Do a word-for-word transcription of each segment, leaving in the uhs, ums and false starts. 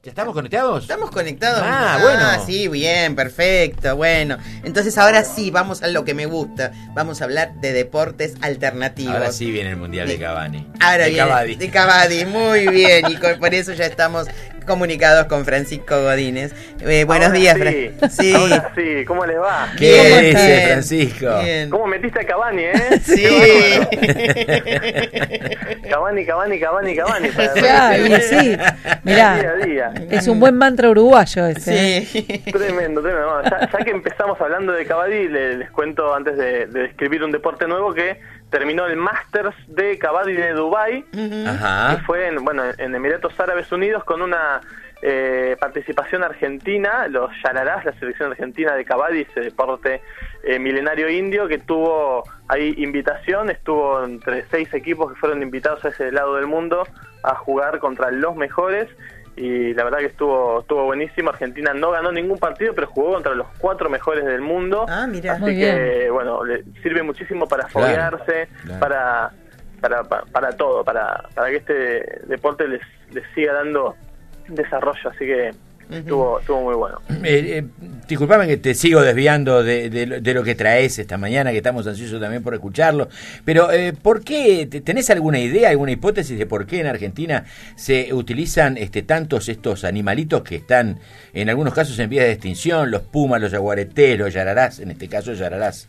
¿Ya estamos conectados? ¿Estamos conectados? Ah, bueno. Ah, sí, bien, perfecto, bueno. Entonces ahora sí, vamos a lo que me gusta. Vamos a hablar de deportes alternativos. Ahora sí viene el Mundial de Cavani. Ahora de viene Cavadi. de Cavadi, muy bien. Y con- por eso ya estamos comunicados con Francisco Godínez. Eh, buenos Ahora días, sí. Fran. Sí. Ahora sí, ¿cómo les va? ¿Qué Bien, dice, bien, Francisco? bien. ¿Cómo metiste a Cavani, eh? Sí. Cavani, Cavani, Cavani, Cavani. Para Ya, y sí, día mirá, a día. es un buen mantra uruguayo ese. ¿eh? Sí. Tremendo, tremendo. Bueno, ya, ya que empezamos hablando de Cavadi, les, les cuento antes de, de describir un deporte nuevo que terminó el Masters de Cavadi de Dubái, que Ajá. fue en, bueno, en Emiratos Árabes Unidos con una eh, participación argentina, los Yararás, la selección argentina de Cavadi, ese deporte eh, milenario indio que tuvo ahí invitación, estuvo entre seis equipos que fueron invitados a ese lado del mundo a jugar contra los mejores. Y la verdad que estuvo estuvo buenísimo. Argentina no ganó ningún partido, pero jugó contra los cuatro mejores del mundo. Ah, mira. Así Muy que, bien. bueno, le sirve muchísimo para Claro, foguearse, claro. para, para, para para todo, para, para que este deporte les, les siga dando desarrollo. Así que estuvo estuvo muy bueno. Eh, eh, disculpame que te sigo desviando de, de, lo- de lo que traes esta mañana, que estamos ansiosos también por escucharlo, pero eh, ¿por qué? te- ¿Tenés alguna idea, alguna hipótesis de por qué en Argentina se utilizan este tantos estos animalitos que están en algunos casos en vías de extinción, los pumas, los yaguaretés, los yararás, en este caso yararás?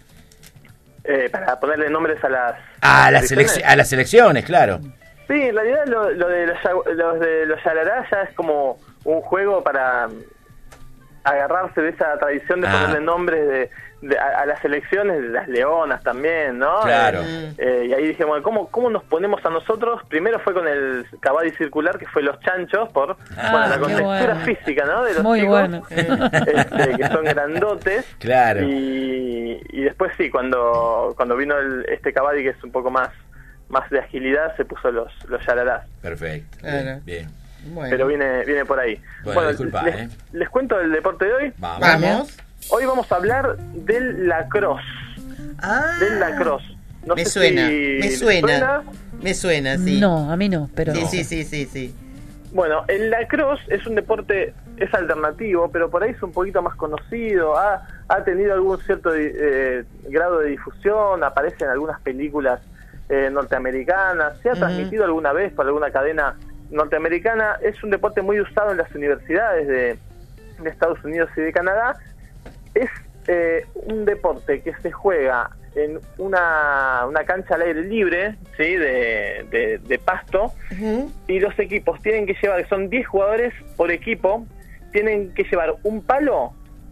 Eh, para ponerle nombres a las A las, selecciones. selec- a las selecciones, claro. Sí, en realidad lo, lo de los, yagu- los de los Yarará ya es como un juego para mm, agarrarse de esa tradición de Ah. ponerle nombres de, de- a, a las selecciones, de las leonas también, ¿no? Claro. Eh, eh, y ahí dije, bueno, ¿cómo, ¿cómo nos ponemos a nosotros? Primero fue con el Cavadi circular, que fue los chanchos, por Ah, bueno, la qué contextura bueno. física, ¿no? De los Muy chicos, bueno. este, que son grandotes. Claro. Y, y después sí, cuando cuando vino el, este Cavadi, que es un poco más más de agilidad, se puso los los yararás. Perfecto. Claro. Bien, bien. Bueno. Pero viene viene por ahí. Bueno, disculpa, les, ¿eh? les cuento el deporte de hoy. Vamos. Vamos. Hoy vamos a hablar del lacrosse. Ah, Del lacrosse. No me sé suena, si me les suena. Me suena, sí. No, a mí no, pero Sí, no. sí, sí, sí, sí. Bueno, el lacrosse es un deporte, es alternativo, pero por ahí es un poquito más conocido, ha, ha tenido algún cierto eh, grado de difusión, aparece en algunas películas eh, norteamericanas, se ha Ujú. transmitido alguna vez por alguna cadena norteamericana, es un deporte muy usado en las universidades de, de Estados Unidos y de Canadá. Es eh, un deporte que se juega en una, una cancha al aire libre, ¿sí? de, de, de pasto, Ujú. y los equipos tienen que llevar, son diez jugadores por equipo, tienen que llevar un palo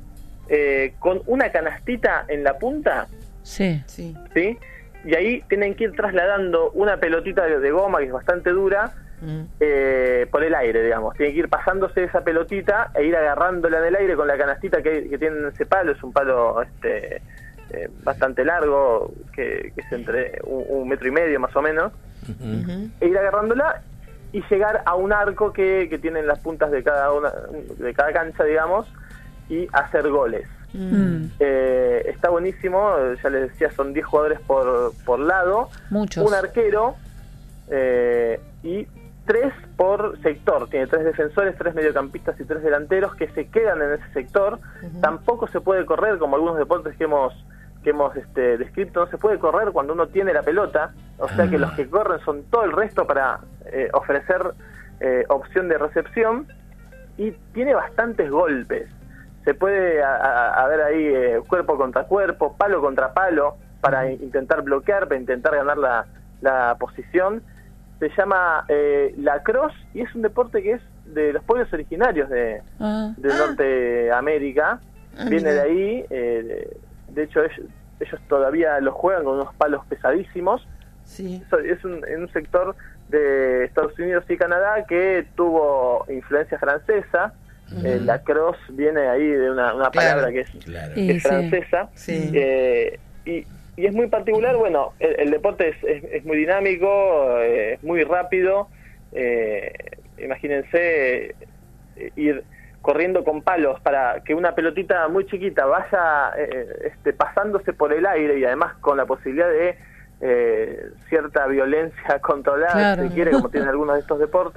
eh, con una canastita en la punta, Sí. Sí. ¿sí? Y ahí tienen que ir trasladando una pelotita de, de goma que es bastante dura Mm. eh, por el aire, digamos. Tienen que ir pasándose esa pelotita e ir agarrándola en el aire con la canastita que, que tienen ese palo. Es un palo este eh, bastante largo, que, que es entre un, un metro y medio más o menos. Ujú. Ujú. E ir agarrándola y llegar a un arco que, que tienen las puntas de cada una de cada cancha, digamos, y hacer goles. Mm, Eh, está buenísimo, eh, ya les decía, son diez jugadores por, por lado, muchos. un arquero eh, y tres por sector. Tiene tres defensores, tres mediocampistas y tres delanteros que se quedan en ese sector. Ujú. Tampoco se puede correr, como algunos deportes que hemos que hemos este, descrito, no se puede correr cuando uno tiene la pelota, o sea que Ah. los que corren son todo el resto para eh, ofrecer eh, opción de recepción, y tiene bastantes golpes. Se puede a, a, a ver ahí eh, cuerpo contra cuerpo, palo contra palo, para in- intentar bloquear, para intentar ganar la, la posición. Se llama eh, lacrosse y es un deporte que es de los pueblos originarios de, Ah, de Ah. Norteamérica. Ah, Viene mira. de ahí, eh, de, de hecho ellos, ellos todavía lo juegan con unos palos pesadísimos. Sí. Eso es un, en un sector de Estados Unidos y Canadá que tuvo influencia francesa. Ujú. Eh, lacrosse viene ahí de una, una Claro. palabra que es, Claro. Y que es sí. francesa. Sí. Eh, y, y es muy particular. Bueno, el, el deporte es, es, es muy dinámico, eh, es muy rápido. Eh, imagínense eh, ir corriendo con palos para que una pelotita muy chiquita vaya eh, este, pasándose por el aire, y además con la posibilidad de eh, cierta violencia controlada, Claro. si se quiere, como tienen algunos de estos deportes.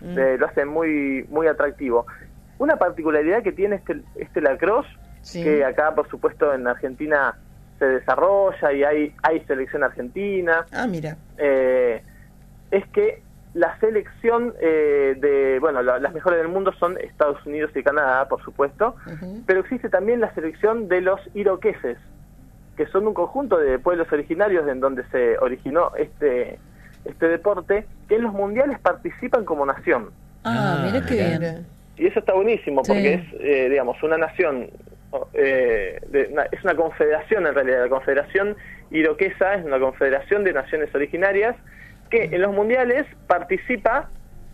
Mm. eh, lo hace muy muy atractivo. Una particularidad que tiene este, este lacrosse, Sí. que acá por supuesto en Argentina se desarrolla y hay, hay selección argentina, Ah, mira. eh, es que la selección eh, de, bueno, la- las mejores del mundo son Estados Unidos y Canadá, por supuesto, Ujú. pero existe también la selección de los iroqueses, que son un conjunto de pueblos originarios en donde se originó este, este deporte, que en los mundiales participan como nación. Ah, Ah, mira qué mirá. bien. Y eso está buenísimo, Sí. porque es, eh, digamos, una nación, eh, de, una- es una confederación en realidad. La Confederación Iroquesa es una confederación de naciones originarias que en los mundiales participa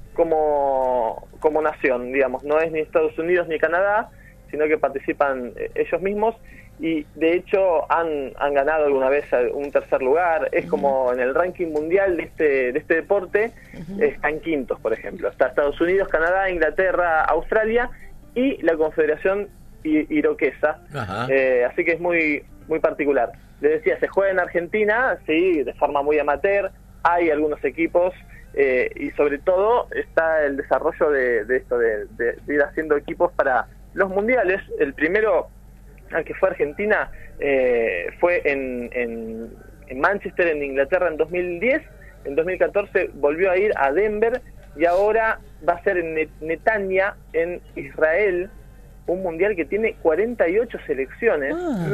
como, como nación, digamos, no es ni Estados Unidos ni Canadá, sino que participan eh, ellos mismos, y de hecho han, han ganado alguna vez un tercer lugar. Es como en el ranking mundial de este, de este deporte, están quintos, por ejemplo. Está Estados Unidos, Canadá, Inglaterra, Australia y la Confederación I- Iroquesa. Ajá. Eh, así que es muy, muy particular. Les decía, se juega en Argentina, sí, de forma muy amateur, hay algunos equipos, eh, y sobre todo está el desarrollo de, de esto, de, de- de ir haciendo equipos para los mundiales. El primero al que fue Argentina eh, fue en, en, en Manchester, en Inglaterra, en dos mil diez. En dos mil catorce volvió a ir a Denver, y ahora va a ser en Net- Netanya, en Israel, un mundial que tiene cuarenta y ocho selecciones. Ah,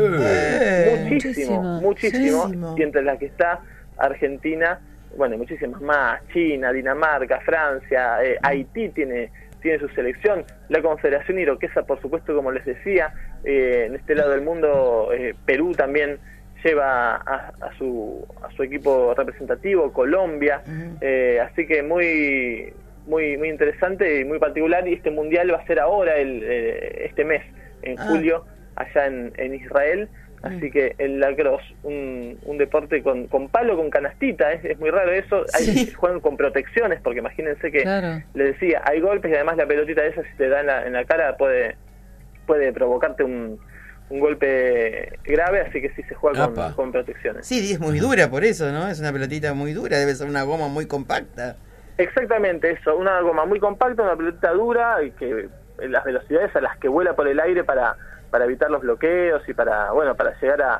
Eh, muchísimo, muchísimo, muchísimo, muchísimo. y entre las que está Argentina, bueno, muchísimas más, China, Dinamarca, Francia, eh, Haití tiene tiene su selección, la Confederación Iroquesa, por supuesto, como les decía, eh, en este lado del mundo, eh, Perú también lleva a, a su a su equipo representativo, Colombia, Ujú. eh, así que muy muy muy interesante y muy particular. Y este mundial va a ser ahora, el eh, este mes, en Ah. julio, allá en, en Israel. Así que el lacrosse, un, un deporte con, con palo, con canastita, es, es muy raro eso. Hay, Sí. juegan con protecciones, porque imagínense que, claro. le decía, hay golpes y además la pelotita esa, si te da en la, en la cara, puede puede provocarte un, un golpe grave, así que sí se juega Apa. con, con protecciones. Sí, es muy dura por eso, ¿no? Es una pelotita muy dura, debe ser una goma muy compacta. Exactamente eso, una goma muy compacta, una pelotita dura, y que las velocidades a las que vuela por el aire para para evitar los bloqueos y para, bueno, para llegar a,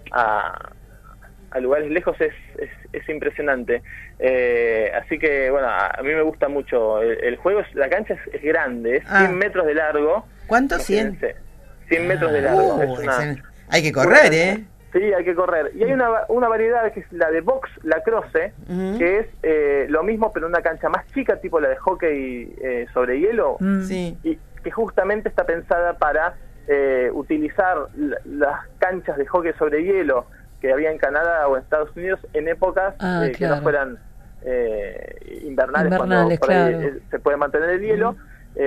a, a lugares lejos es, es, es impresionante. Eh, así que, bueno, a, a mí me gusta mucho el, el juego. Es- la cancha es, es grande, es Ah. cien metros de largo. ¿Cuánto? cien. Imagínense, cien metros de largo. Uh, Es una- excelente. Hay que correr, ¿eh? Sí, hay que correr. Y hay una, va- una variedad que es la de box lacrosse, Ujú. que es eh, lo mismo pero en una cancha más chica, tipo la de hockey eh, sobre hielo, Mm. Sí. y que justamente está pensada para eh, utilizar la- las canchas de hockey sobre hielo que había en Canadá o en Estados Unidos en épocas Ah, eh, que claro. no fueran eh, invernales, Invernales, cuando por ahí, claro. eh, se puede mantener el hielo,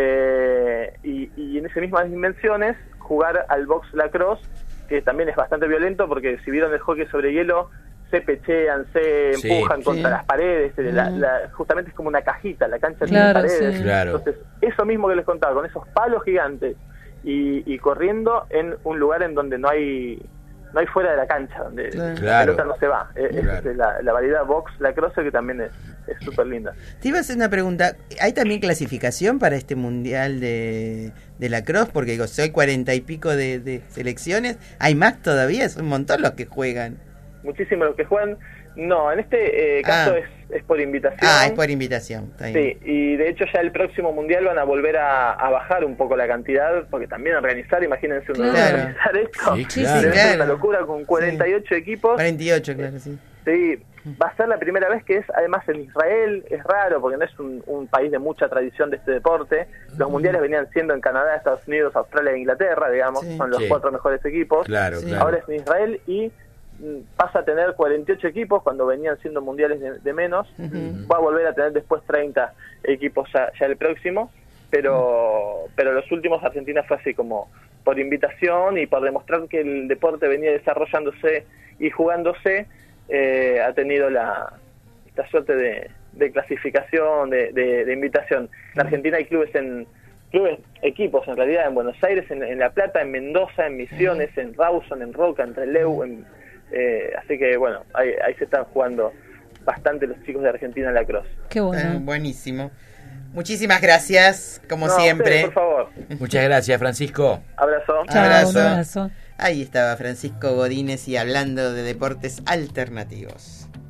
eh, y, y en esas mismas dimensiones jugar al box lacrosse, que también es bastante violento, porque si vieron el hockey sobre hielo, se pechean, se Sí, empujan sí. contra las paredes, eh, la- Ujú. la- justamente es como una cajita, la cancha Claro, tiene paredes. sí. Claro. Entonces, eso mismo que les contaba, con esos palos gigantes y, y corriendo en un lugar en donde no hay no hay fuera de la cancha, donde Claro. la Claro. pelota no se va. Eh, es, Claro. este, la, la variedad box lacrosse, que también es es súper linda. Te iba a hacer una pregunta. ¿Hay también clasificación para este mundial de, de lacrosse? Porque digo, si hay cuarenta y pico de, de selecciones, ¿hay más todavía? Es un montón los que juegan. Muchísimos los que juegan. No, en este eh, caso Ah. es, es por invitación. Ah, es por invitación. Está bien. Sí, y de hecho ya el próximo mundial van a volver a, a bajar un poco la cantidad, porque también organizar, imagínense uno Claro. organizar esto, Sí, Sí, claro. debe ser claro. una locura con cuarenta y ocho equipos. cuarenta y ocho, claro, sí. Sí, va a ser la primera vez que es además en Israel. Es raro porque no es un, un país de mucha tradición de este deporte. Los mundiales venían siendo en Canadá, Estados Unidos, Australia e Inglaterra, digamos, Sí. son los Sí. cuatro mejores equipos. Claro, Sí. claro. Ahora es en Israel y mm, pasa a tener cuarenta y ocho equipos cuando venían siendo mundiales de, de menos. Ujú. Va a volver a tener después treinta equipos ya, ya el próximo, pero pero los últimos Argentina fue así como por invitación y por demostrar que el deporte venía desarrollándose y jugándose. Eh, ha tenido la esta suerte de, de clasificación, de, de, de invitación. En Argentina hay clubes en clubes, equipos en realidad, en Buenos Aires, en, en La Plata, en Mendoza, en Misiones, en Rawson, en Roca, en Trelew, en, eh, así que bueno, ahí, ahí se están jugando bastante los chicos de Argentina en lacrosse. Qué Está bueno. buenísimo. Muchísimas gracias, como No, siempre. ustedes, por favor. Muchas gracias, Francisco. Abrazo. Chao, Abrazo. un abrazo. Ahí estaba Francisco Godínez y hablando de deportes alternativos.